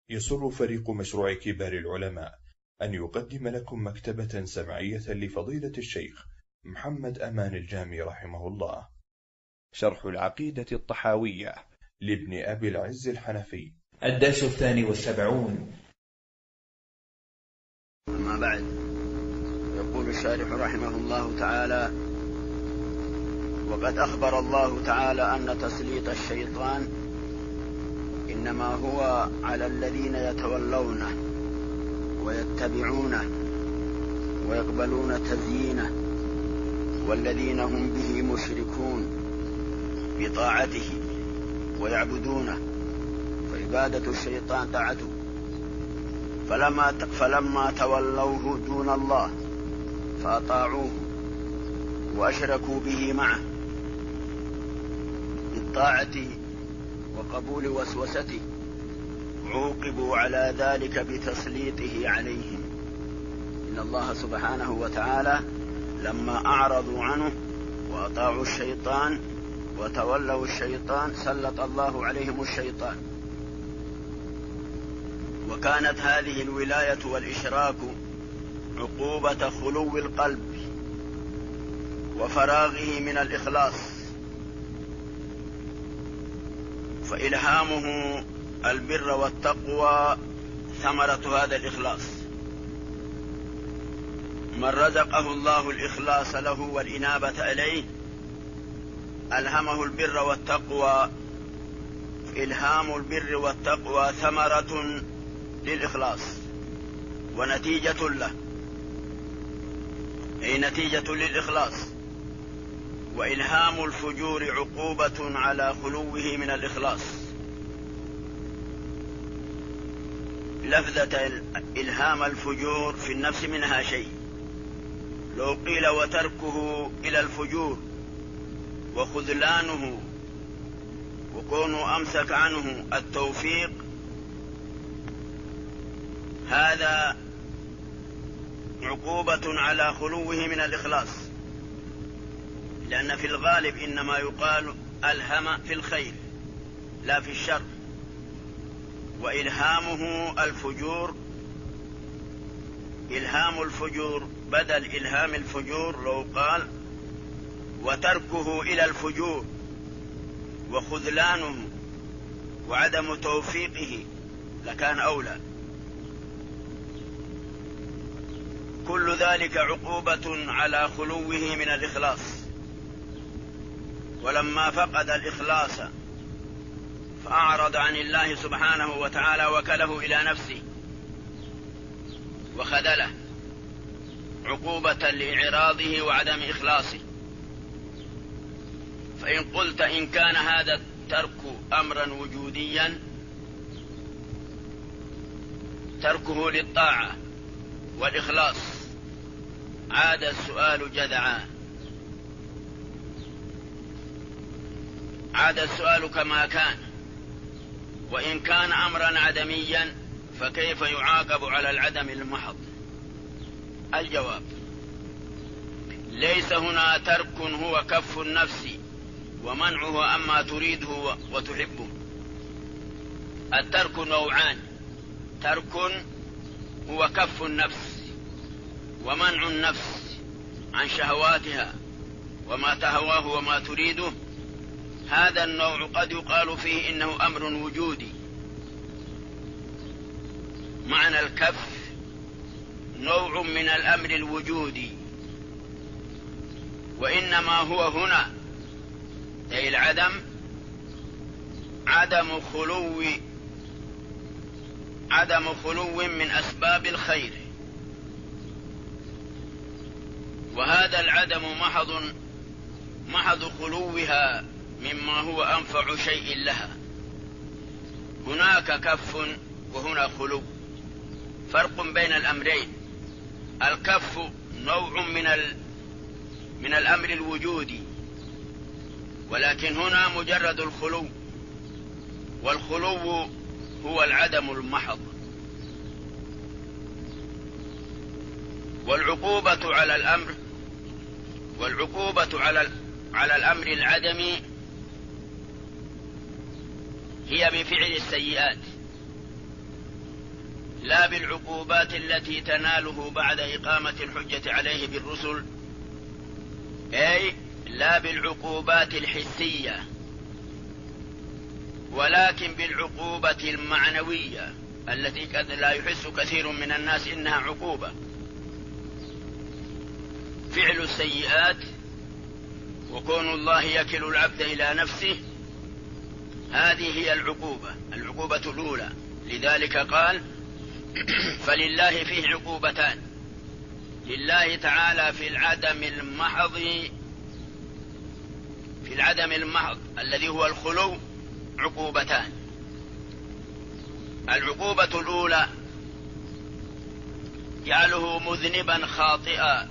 يسر فريق مشروع كبار العلماء أن يقدم لكم مكتبة سمعية لفضيلة الشيخ محمد أمان الجامي رحمه الله، شرح العقيدة الطحاوية لابن أبي العز الحنفي، الدرس 72. أما بعد، يقول الشارح رحمه الله تعالى: وقد أخبر الله تعالى أن تسليط الشيطان إنما هو على الذين يتولونه ويتبعونه ويقبلون تزيينه، والذين هم به مشركون بطاعته ويعبدونه، فعبادة الشيطان طاعته. فلما تولوه دون الله فأطاعوه وأشركوا به معه بالطاعة وقبول وسوسته، عوقبوا على ذلك بتسليطه عليهم. إن الله سبحانه وتعالى لما أعرضوا عنه وأطاعوا الشيطان وتولوا الشيطان سلط الله عليهم الشيطان. وكانت هذه الولاية والإشراك عقوبة خلو القلب وفراغه من الإخلاص، فإلهامه البر والتقوى ثمرة هذا الإخلاص. من رزقه الله الإخلاص له والإنابة إليه ألهمه البر والتقوى. إلهام البر والتقوى ثمرة للإخلاص ونتيجة له، أي نتيجة للإخلاص. وإلهام الفجور عقوبة على خلوه من الإخلاص. لفظة إلهام الفجور في النفس منها شيء، لو قيل وتركه إلى الفجور وخذلانه وكونه أمسك عنه التوفيق، هذا عقوبة على خلوه من الإخلاص، لأن في الغالب إنما يقال ألهم في الخير لا في الشر. وإلهامه الفجور، إلهام الفجور بدل إلهام الفجور لو قال وتركه إلى الفجور وخذلانه وعدم توفيقه لكان أولى. كل ذلك عقوبة على خلوه من الإخلاص. ولما فقد الإخلاص فأعرض عن الله سبحانه وتعالى وكله إلى نفسه وخذله عقوبة لإعراضه وعدم إخلاصه. فإن قلت إن كان هذا الترك أمرا وجوديا، تركه للطاعة والإخلاص، عاد السؤال جذعا، عاد السؤال كما كان. وإن كان أمرا عدميا فكيف يعاقب على العدم المحض؟ الجواب: ليس هنا ترك هو كف النفس ومنعه عما تريده وتحبه. الترك نوعان: ترك هو كف النفس ومنع النفس عن شهواتها وما تهواه وما تريده. هذا النوع قد يقال فيه إنه أمر وجودي. معنى الكف نوع من الأمر الوجودي، وإنما هو هنا أي العدم عدم خلو من أسباب الخير، وهذا العدم محض خلوها مما هو أنفع شيء لها. هناك كف وهنا خلو، فرق بين الأمرين. الكف نوع من الأمر الوجودي، ولكن هنا مجرد الخلو، والخلو هو العدم المحض. والعقوبة على الأمر العدمي هي بفعل السيئات، لا بالعقوبات التي تناله بعد إقامة الحجة عليه بالرسل، أي لا بالعقوبات الحسية، ولكن بالعقوبة المعنوية التي قد لا يحس كثير من الناس إنها عقوبة. فعل السيئات وكون الله يكل العبد إلى نفسه، هذه هي العقوبة الأولى. لذلك قال فلله فيه عقوبتان، لله تعالى في العدم المحض الذي هو الخلو عقوبتان. العقوبة الأولى جعله مذنبا خاطئا،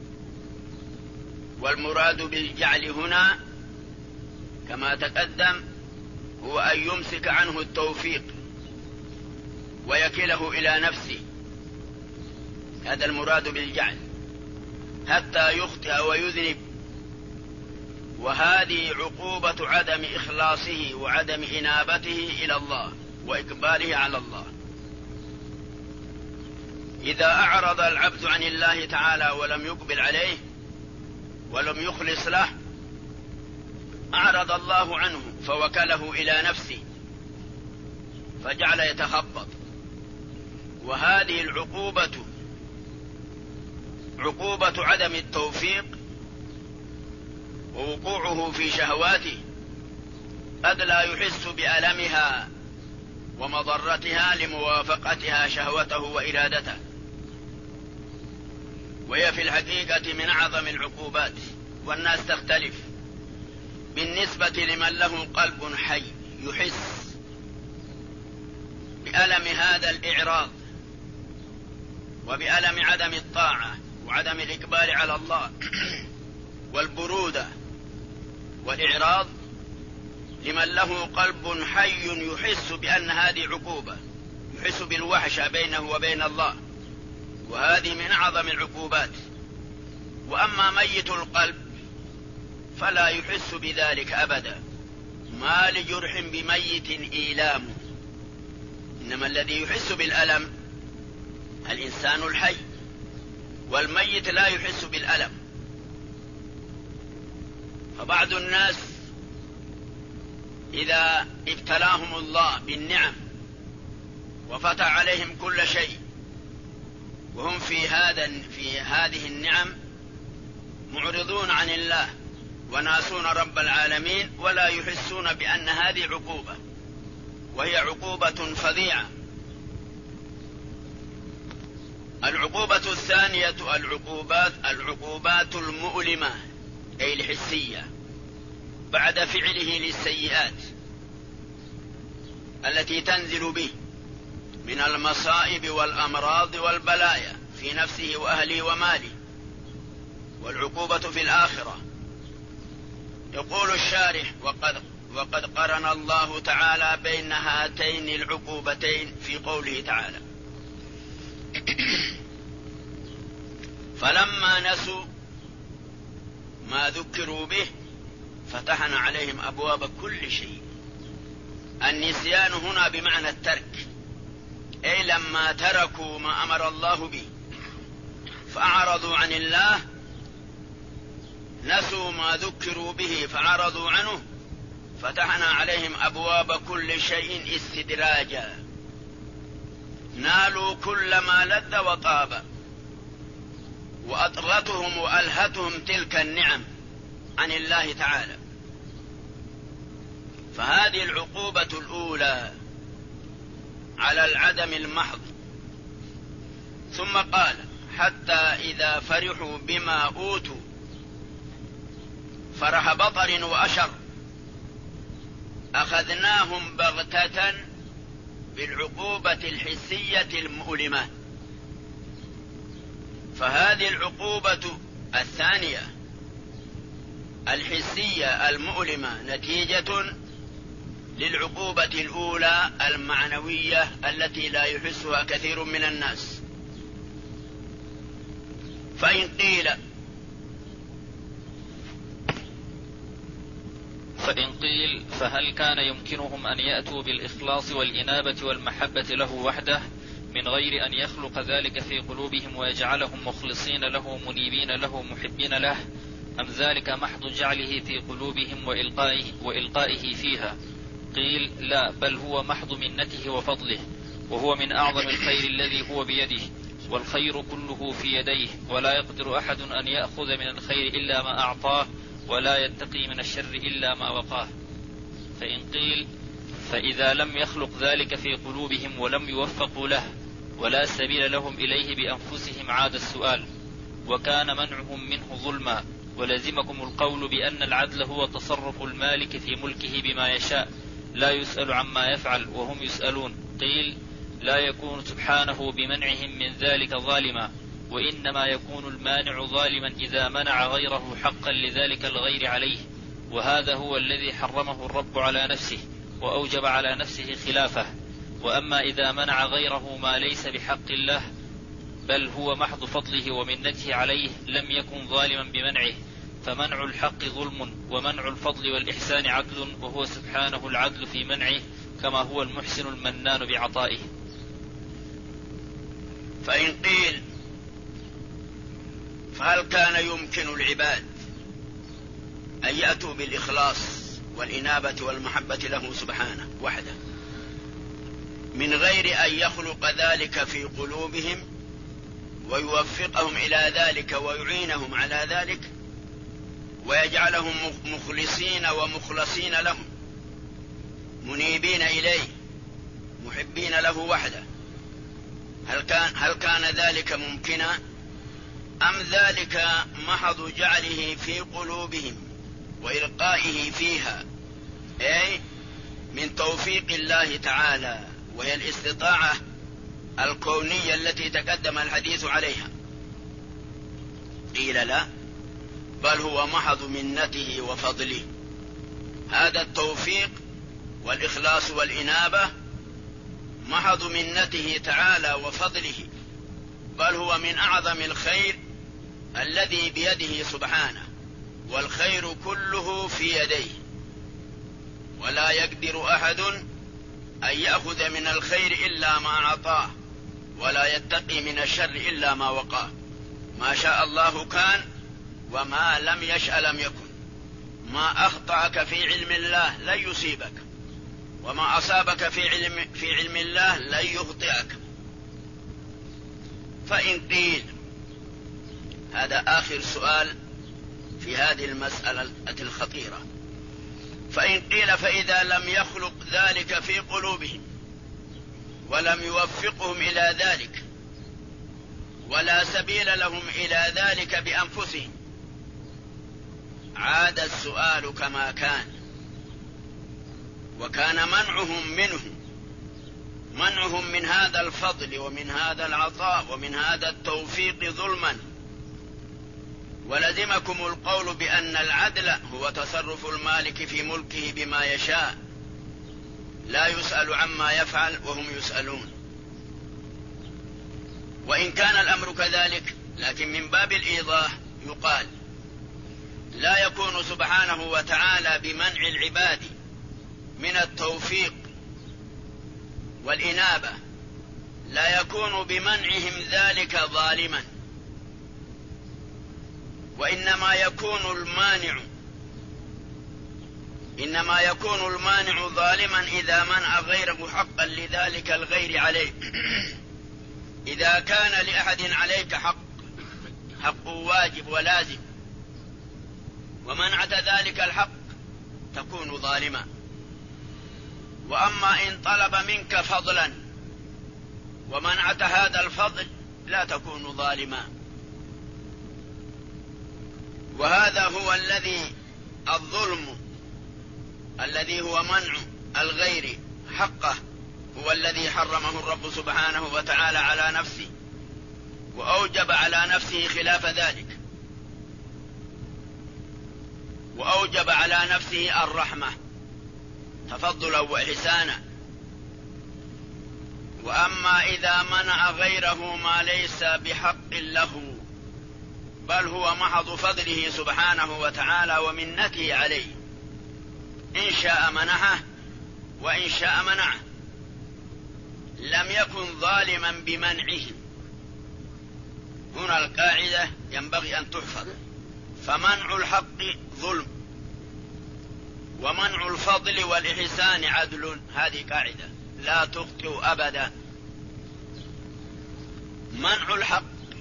والمراد بالجعل هنا كما تقدم هو أن يمسك عنه التوفيق ويكله إلى نفسه، هذا المراد بالجعل، حتى يخطئ ويذنب، وهذه عقوبة عدم إخلاصه وعدم إنابته إلى الله وإقباله على الله. إذا أعرض العبد عن الله تعالى ولم يقبل عليه ولم يخلص له، أعرض الله عنه فوكله إلى نفسه فجعل يتخبط. وهذه العقوبة عقوبة عدم التوفيق ووقوعه في شهواته، قد لا يحس بألمها ومضرتها لموافقتها شهوته وإرادته، وهي في الحقيقة من أعظم العقوبات. والناس تختلف بالنسبة لمن له قلب حي يحس بألم هذا الإعراض وبألم عدم الطاعة وعدم الإقبال على الله والبرودة والإعراض. لمن له قلب حي يحس بأن هذه عقوبة، يحس بالوحشة بينه وبين الله، وهذه من أعظم العقوبات. وأما ميت القلب فلا يحس بذلك أبدا، ما لجرح بميت إيلام، إنما الذي يحس بالألم الإنسان الحي، والميت لا يحس بالألم. فبعض الناس إذا ابتلاهم الله بالنعم وفتح عليهم كل شيء وهم في هذه النعم معرضون عن الله وناسون رب العالمين، ولا يحسون بأن هذه عقوبة، وهي عقوبة فظيعة. العقوبة الثانية العقوبات المؤلمة أي الحسية بعد فعله للسيئات التي تنزل به من المصائب والأمراض والبلايا في نفسه وأهله وماله. والعقوبة في الآخرة. يقول الشارح وقد قرن الله تعالى بين هاتين العقوبتين في قوله تعالى فلما نسوا ما ذكروا به فتحنا عليهم أبواب كل شيء. النسيان هنا بمعنى الترك، أي لما تركوا ما أمر الله به فأعرضوا عن الله، نسوا ما ذكروا به فعرضوا عنه، فتحنا عليهم أبواب كل شيء استدراجا، نالوا كل ما لذ وطاب، وأطغتهم وألهتهم تلك النعم عن الله تعالى. فهذه العقوبة الأولى على العدم المحض. ثم قال حتى إذا فرحوا بما أوتوا فرح بطر وأشر أخذناهم بغتة بالعقوبة الحسية المؤلمة. فهذه العقوبة الثانية الحسية المؤلمة نتيجة للعقوبة الأولى المعنوية التي لا يحسها كثير من الناس. فإن قيل فهل كان يمكنهم أن يأتوا بالإخلاص والإنابة والمحبة له وحده من غير أن يخلق ذلك في قلوبهم ويجعلهم مخلصين له منيبين له محبين له، أم ذلك محض جعله في قلوبهم وإلقائه فيها؟ قيل لا، بل هو محض منته وفضله، وهو من أعظم الخير الذي هو بيده، والخير كله في يديه، ولا يقدر أحد أن يأخذ من الخير إلا ما أعطاه، ولا يتقي من الشر إلا ما وقاه. فإن قيل فإذا لم يخلق ذلك في قلوبهم ولم يوفقوا له ولا سبيل لهم إليه بأنفسهم عاد السؤال، وكان منعهم منه ظلما، ولزمكم القول بأن العدل هو تصرف المالك في ملكه بما يشاء، لا يسأل عما يفعل وهم يسألون. قيل لا يكون سبحانه بمنعهم من ذلك ظالما، وإنما يكون المانع ظالما إذا منع غيره حقا لذلك الغير عليه، وهذا هو الذي حرمه الرب على نفسه وأوجب على نفسه خلافه. وأما إذا منع غيره ما ليس بحق الله بل هو محض فضله ومنته عليه لم يكن ظالما بمنعه، فمنع الحق ظلم، ومنع الفضل والإحسان عدل، وهو سبحانه العدل في منعه، كما هو المحسن المنان بعطائه. فإن قيل فهل كان يمكن العباد أن يأتوا بالإخلاص والإنابة والمحبة له سبحانه وحده من غير أن يخلق ذلك في قلوبهم ويوفقهم إلى ذلك ويعينهم على ذلك ويجعلهم مخلصين ومخلصين لهم منيبين إليه محبين له وحده؟ هل كان ذلك ممكنا، أم ذلك محض جعله في قلوبهم وإلقائه فيها، أي من توفيق الله تعالى، وهي الاستطاعة الكونية التي تقدم الحديث عليها؟ قيل لا، بل هو محض منته وفضله. هذا التوفيق والإخلاص والإنابة محض منته تعالى وفضله، بل هو من أعظم الخير الذي بيده سبحانه، والخير كله في يديه، ولا يقدر أحد أن يأخذ من الخير إلا ما أعطاه، ولا يتقي من الشر إلا ما وقاه. ما شاء الله كان، وما لم يشأ لم يكن. ما أخطأك في علم الله لن يصيبك، وما أصابك في علم الله لن يخطئك. فإن قيل، هذا آخر سؤال في هذه المسألة الخطيرة، فإن قيل فإذا لم يخلق ذلك في قلوبهم ولم يوفقهم إلى ذلك ولا سبيل لهم إلى ذلك بأنفسهم، عاد السؤال كما كان، وكان منعهم من هذا الفضل ومن هذا العطاء ومن هذا التوفيق ظلما. ولزمكم القول بأن العدل هو تصرف المالك في ملكه بما يشاء، لا يسأل عما يفعل وهم يسألون. وإن كان الأمر كذلك، لكن من باب الإيضاح يقال لا يكون سبحانه وتعالى بمنع العباد من التوفيق والإنابة، لا يكون بمنعهم ذلك ظالما، وإنما يكون المانع ظالما إذا منع غيره حقا لذلك الغير عليه. إذا كان لأحد عليك حق واجب ولازم ومنعت ذلك الحق تكون ظالما. وأما إن طلب منك فضلا ومنعت هذا الفضل لا تكون ظالما. وهذا هو الظلم الذي هو منع الغير حقه، هو الذي حرمه الرب سبحانه وتعالى على نفسه، وأوجب على نفسه خلاف ذلك، وأوجب على نفسه الرحمة تفضلا وإحسانا. وأما إذا منع غيره ما ليس بحق له بل هو محض فضله سبحانه وتعالى ومنته عليه، إن شاء منعه وإن شاء منعه. لم يكن ظالما بمنعهم. هنا القاعدة ينبغي أن تحفظ. فمنع الحق ظلم، ومنع الفضل والإحسان عدل. هذه قاعدة لا تخطئ أبدا. منع الحق،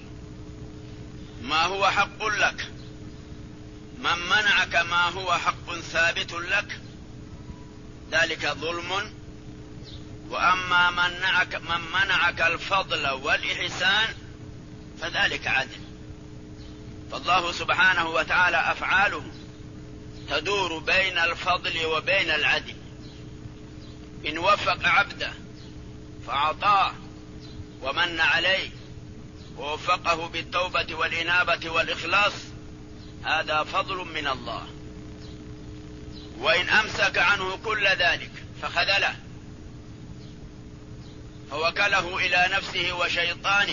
ما هو حق لك، من منعك ما هو حق ثابت لك ذلك ظلم. وأما من منعك الفضل والإحسان فذلك عدل. فالله سبحانه وتعالى أفعاله تدور بين الفضل وبين العدل. إن وفق عبده فأعطاه ومن عليه ووفقه بالتوبة والإنابة والإخلاص هذا فضل من الله. وإن أمسك عنه كل ذلك فخذله فوكله إلى نفسه وشيطانه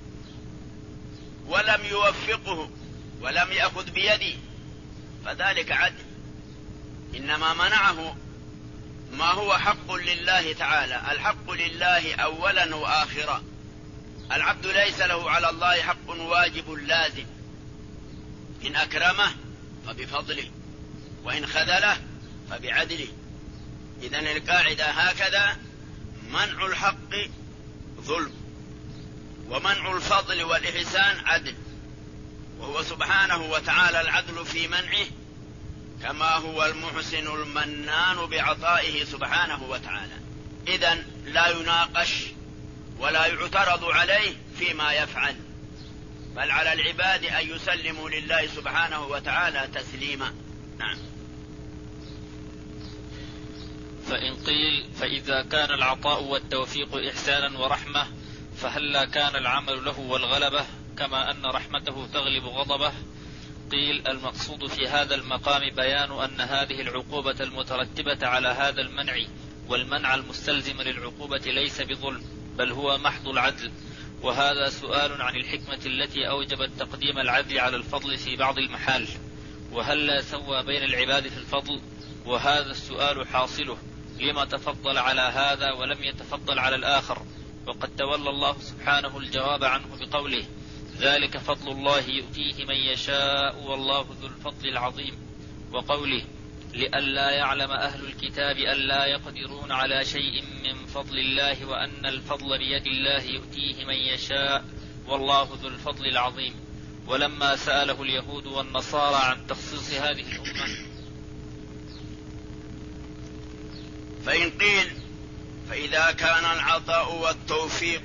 ولم يوفقه ولم يأخذ بيده فذلك عدل. إنما منعه ما هو حق لله تعالى. الحق لله أولا وآخرا. العبد ليس له على الله حق واجب لازم. إن أكرمه فبفضله، وإن خذله فبعدله. إذن القاعدة هكذا: منع الحق ظلم، ومنع الفضل والإحسان عدل. وهو سبحانه وتعالى العدل في منعه، كما هو المحسن المنان بعطائه سبحانه وتعالى. إذن لا يناقش ولا يعترض عليه فيما يفعل، بل على العباد أن يسلموا لله سبحانه وتعالى تسليما. نعم. فإن قيل: فإذا كان العطاء والتوفيق إحسانا ورحمة فهلا كان العمل له والغلبة كما أن رحمته تغلب غضبه؟ قيل: المقصود في هذا المقام بيان أن هذه العقوبة المترتبة على هذا المنع والمنع المستلزم للعقوبة ليس بظلم، بل هو محض العدل. وهذا سؤال عن الحكمة التي أوجبت تقديم العدل على الفضل في بعض المحال، وهلا سوى بين العباد في الفضل؟ وهذا السؤال حاصله: لما تفضل على هذا ولم يتفضل على الآخر؟ وقد تولى الله سبحانه الجواب عنه بقوله: ذلك فضل الله يؤتيه من يشاء والله ذو الفضل العظيم. وقوله: لئلا يعلم أهل الكتاب ألا يقدرون على شيء من فضل الله وأن الفضل بيد الله يؤتيه من يشاء والله ذو الفضل العظيم. ولما سأله اليهود والنصارى عن تخصيص هذه الأمة: فإن قيل: فإذا كان العطاء والتوفيق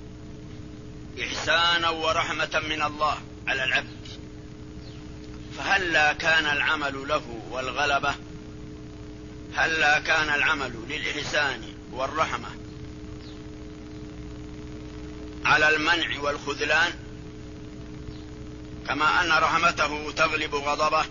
إحسانا ورحمة من الله على العبد فهلا كان العمل له والغلبة؟ هلا كان العمل للإحسان والرحمة على المنع والخذلان كما أن رحمته تغلب غضبه؟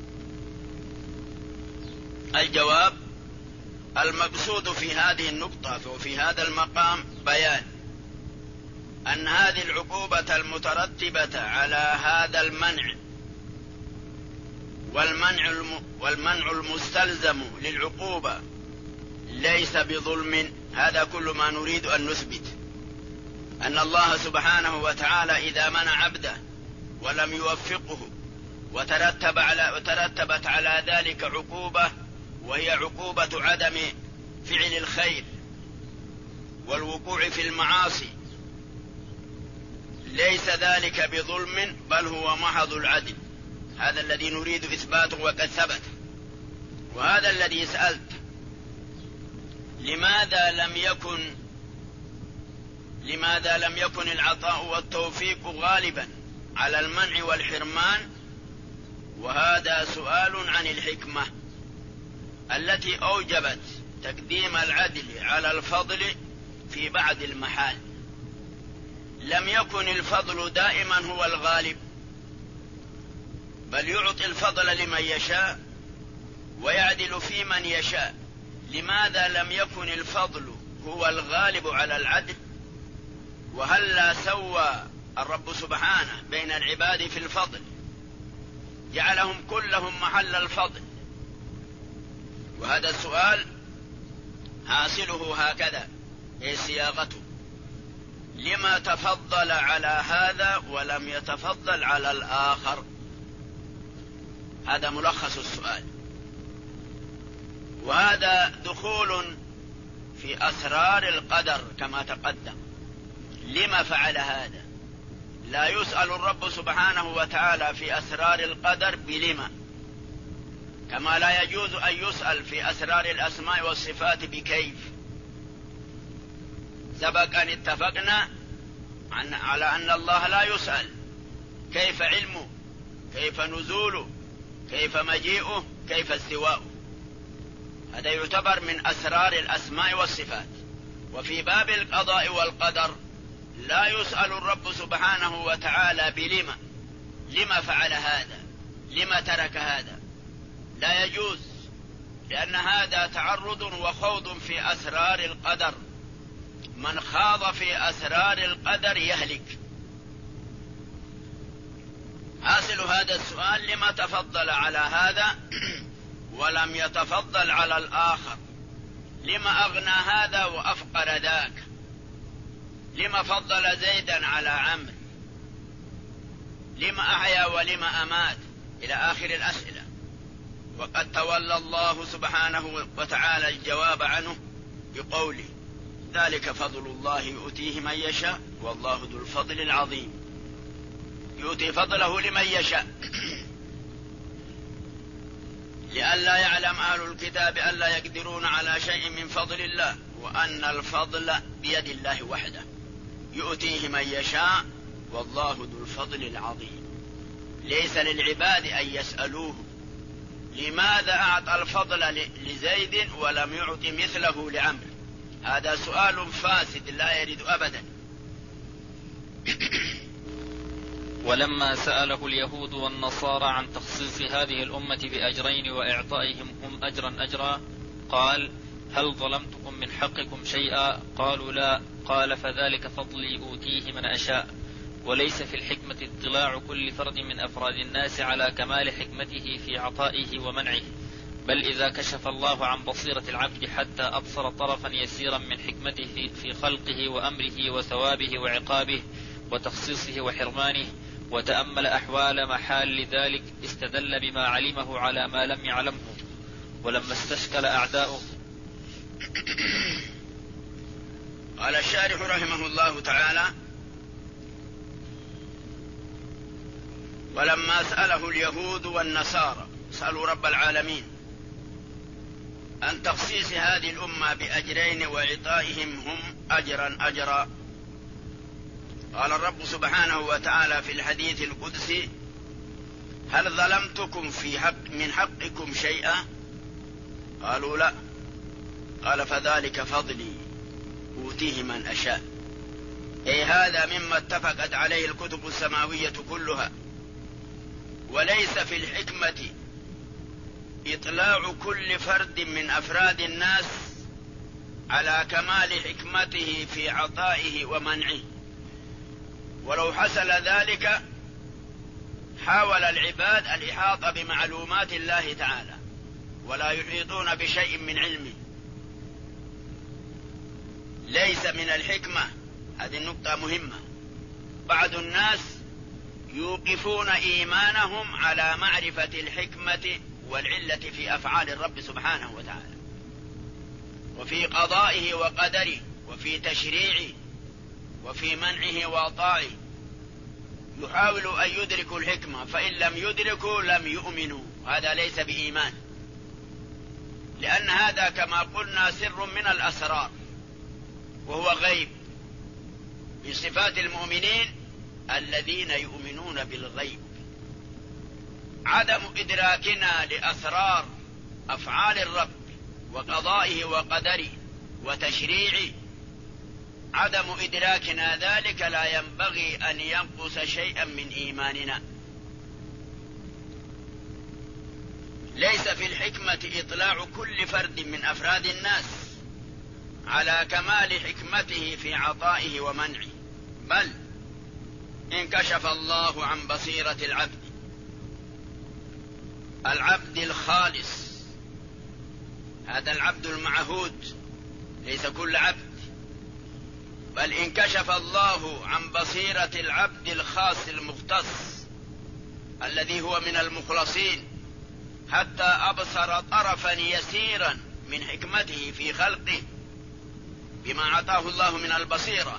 الجواب: المقصود في هذه النقطة وفي هذا المقام بيان أن هذه العقوبة المترتبة على هذا المنع والمنع المستلزم للعقوبة ليس بظلم. هذا كل ما نريد أن نثبت، أن الله سبحانه وتعالى إذا منع عبده ولم يوفقه وترتبت على ذلك عقوبة، وهي عقوبة عدم فعل الخير والوقوع في المعاصي، ليس ذلك بظلم بل هو محض العدل. هذا الذي نريد إثباته وقد ثبت. وهذا الذي سألت: لماذا لم يكن العطاء والتوفيق غالبا على المنع والحرمان؟ وهذا سؤال عن الحكمة التي أوجبت تقديم العدل على الفضل في بعض المحال. لم يكن الفضل دائما هو الغالب، بل يعطي الفضل لمن يشاء ويعدل في من يشاء. لماذا لم يكن الفضل هو الغالب على العدل؟ وهلا سوى الرب سبحانه بين العباد في الفضل، جعلهم كلهم محل الفضل. وهذا السؤال حاصله هكذا: أي صياغته، لما تفضل على هذا ولم يتفضل على الآخر؟ هذا ملخص السؤال. وهذا دخول في أسرار القدر كما تقدم. لما فعل هذا؟ لا يسأل الرب سبحانه وتعالى في أسرار القدر بلما، كما لا يجوز أن يسأل في أسرار الأسماء والصفات بكيف. سبق أن اتفقنا على أن الله لا يسأل كيف علمه، كيف نزوله، كيف مجيئه، كيف استواؤه. هذا يعتبر من أسرار الأسماء والصفات. وفي باب القضاء والقدر لا يسأل الرب سبحانه وتعالى بلما، لما فعل هذا، لما ترك هذا، لا يجوز، لأن هذا تعرض وخوض في أسرار القدر. من خاض في أسرار القدر يهلك. حاصل هذا السؤال: لما تفضل على هذا ولم يتفضل على الآخر؟ لما أغنى هذا وأفقر ذاك؟ لما فضل زيدا على عمرو؟ لما أحيا ولما أمات؟ إلى آخر الأسئلة. وقد تولى الله سبحانه وتعالى الجواب عنه بقوله: ذلك فضل الله يؤتيه من يشاء والله ذو الفضل العظيم. يؤتي فضله لمن يشاء. لئلا يعلم أهل الكتاب ألا يقدرون على شيء من فضل الله وأن الفضل بيد الله وحده، يؤتيه من يشاء والله ذو الفضل العظيم. ليس للعباد أن يسألوه لماذا أعطى الفضل لزيد ولم يعط مثله لعمرو. هذا سؤال فاسد لا يرد أبدا. ولما سأله اليهود والنصارى عن تخصيص هذه الأمة بأجرين وإعطائهم هم أجرا قال: هل ظلمتكم من حقكم شيئا؟ قالوا لا. قال: فذلك فضلي أوتيه من أشاء. وليس في الحكمة اطلاع كل فرد من أفراد الناس على كمال حكمته في عطائه ومنعه، بل إذا كشف الله عن بصيرة العبد حتى أبصر طرفا يسيرا من حكمته في خلقه وأمره وثوابه وعقابه وتخصيصه وحرمانه، وتأمل أحوال محال ذلك، استدل بما علمه على ما لم يعلمه. ولما استشكل أعداؤه. قال الشارح رحمه الله تعالى: ولما سأله اليهود والنصارى، سألوا رب العالمين عن تخصيص هذه الأمة بأجرين وإعطائهم هم أجرا، قال الرب سبحانه وتعالى في الحديث القدسي: هل ظلمتكم من حقكم شيئا؟ قالوا لا. قال: فذلك فضلي أوتيه من أشاء. أي هذا مما اتفقت عليه الكتب السماوية كلها. وليس في الحكمة إطلاع كل فرد من أفراد الناس على كمال حكمته في عطائه ومنعه. ولو حصل ذلك حاول العباد الإحاطة بمعلومات الله تعالى ولا يحيطون بشيء من علمه. ليس من الحكمة، هذه النقطة مهمة. بعض الناس يوقفون إيمانهم على معرفة الحكمة والعلة في أفعال الرب سبحانه وتعالى، وفي قضائه وقدره، وفي تشريعه، وفي منعه وإعطائه. يحاول أن يدركوا الحكمة، فإن لم يدركوا لم يؤمنوا. هذا ليس بإيمان، لأن هذا كما قلنا سر من الأسرار، وهو غيب. من صفات المؤمنين الذين يؤمنون بالغيب. عدم إدراكنا لأسرار أفعال الرب وقضائه وقدره وتشريعه، عدم إدراكنا ذلك لا ينبغي أن ينقص شيئا من إيماننا. ليس في الحكمة إطلاع كل فرد من أفراد الناس على كمال حكمته في عطائه ومنعه، بل إن كشف الله عن بصيرة العبد الخالص، هذا العبد المعهود، ليس كل عبد، بل إن كشف الله عن بصيرة العبد الخاص المختص الذي هو من المخلصين حتى أبصر طرفا يسيرا من حكمته في خلقه بما أعطاه الله من البصيرة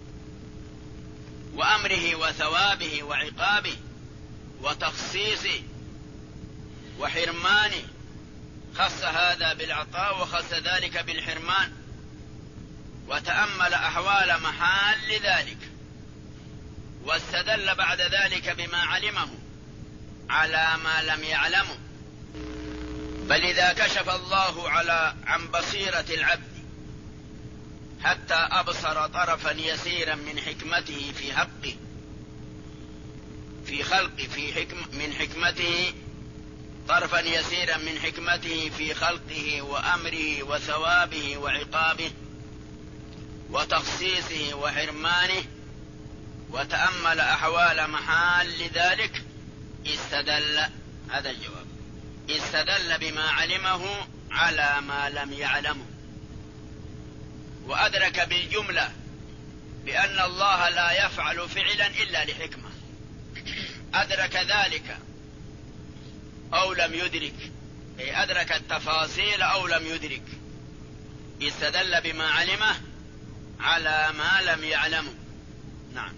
وأمره وثوابه وعقابه وتخصيصه وحرمانه، خص هذا بالعطاء وخص ذلك بالحرمان، وتأمل أحوال محال ذلك، واستدل بعد ذلك بما علمه على ما لم يعلمه. بل إذا كشف الله عن بصيرة العبد حتى أبصر طرفا يسيرا من حكمته في حقه في خلقه من حكمته، طرفا يسيرا من حكمته في خلقه وأمره وثوابه وعقابه وتخصيصه وحرمانه، وتأمل أحوال محال ذلك، استدل، هذا الجواب، استدل بما علمه على ما لم يعلمه، وأدرك بالجملة بأن الله لا يفعل فعلا إلا لحكمة، أدرك ذلك أو لم يدرك، أي أدرك التفاصيل أو لم يدرك، استدل بما علمه على ما لم يعلمه. نعم.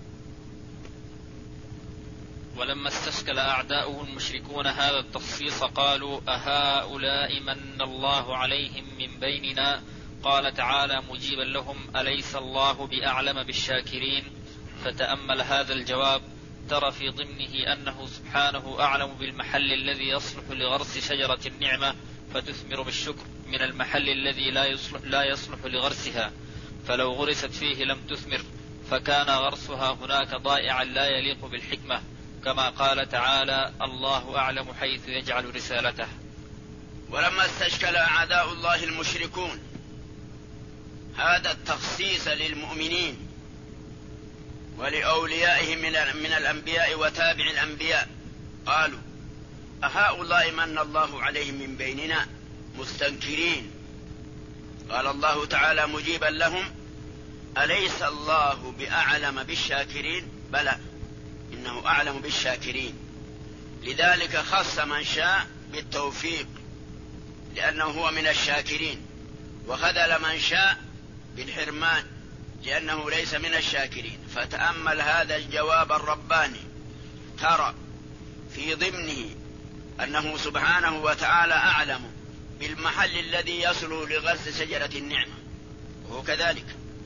ولما استشكل أعداؤه المشركون هذا التخصيص قالوا أهؤلاء من الله عليهم من بيننا؟ قال تعالى مجيبا لهم أليس الله بأعلم بالشاكرين؟ فتأمل هذا الجواب ترى في ضمنه أنه سبحانه أعلم بالمحل الذي يصلح لغرس شجرة النعمة فتثمر بالشكر من المحل الذي لا يصلح لغرسها، فلو غرست فيه لم تثمر، فكان غرسها هناك ضائعا لا يليق بالحكمة، كما قال تعالى الله أعلم حيث يجعل رسالته. ولما استشكل أعداء الله المشركون هذا التخصيص للمؤمنين ولأوليائهم من الأنبياء وتابع الأنبياء، قالوا أهؤلاء من الله عليهم من بيننا؟ مستنكرين. قال الله تعالى مجيبا لهم أليس الله بأعلم بالشاكرين؟ بلى إنه أعلم بالشاكرين، لذلك خص من شاء بالتوفيق لأنه هو من الشاكرين، وخذل من شاء بالحرمان لأنه ليس من الشاكرين. فتأمل هذا الجواب الرباني ترى في ضمنه أنه سبحانه وتعالى أعلم بالمحل الذي يصل لغرس شجرة النعمة، وهو كذلك،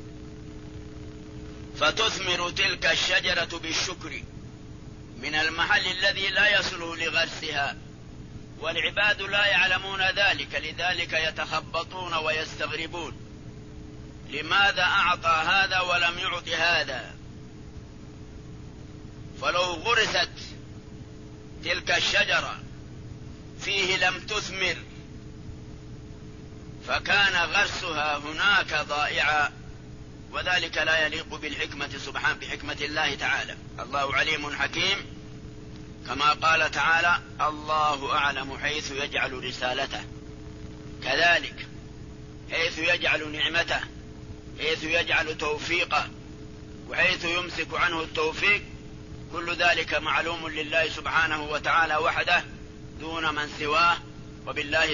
فتثمر تلك الشجرة بالشكر من المحل الذي لا يصل لغرسها، والعباد لا يعلمون ذلك، لذلك يتخبطون ويستغربون لماذا أعطى هذا ولم يعط هذا. فلو غرست تلك الشجرة فيه لم تثمر فكان غرسها هناك ضائعا، وذلك لا يليق بالحكمة سبحانه، بحكمة الله تعالى. الله عليم حكيم، كما قال تعالى الله أعلم حيث يجعل رسالته، كذلك حيث يجعل نعمته، حيث يجعل توفيقه، وحيث يمسك عنه التوفيق، كل ذلك معلوم لله سبحانه وتعالى وحده دون من سواه، وبالله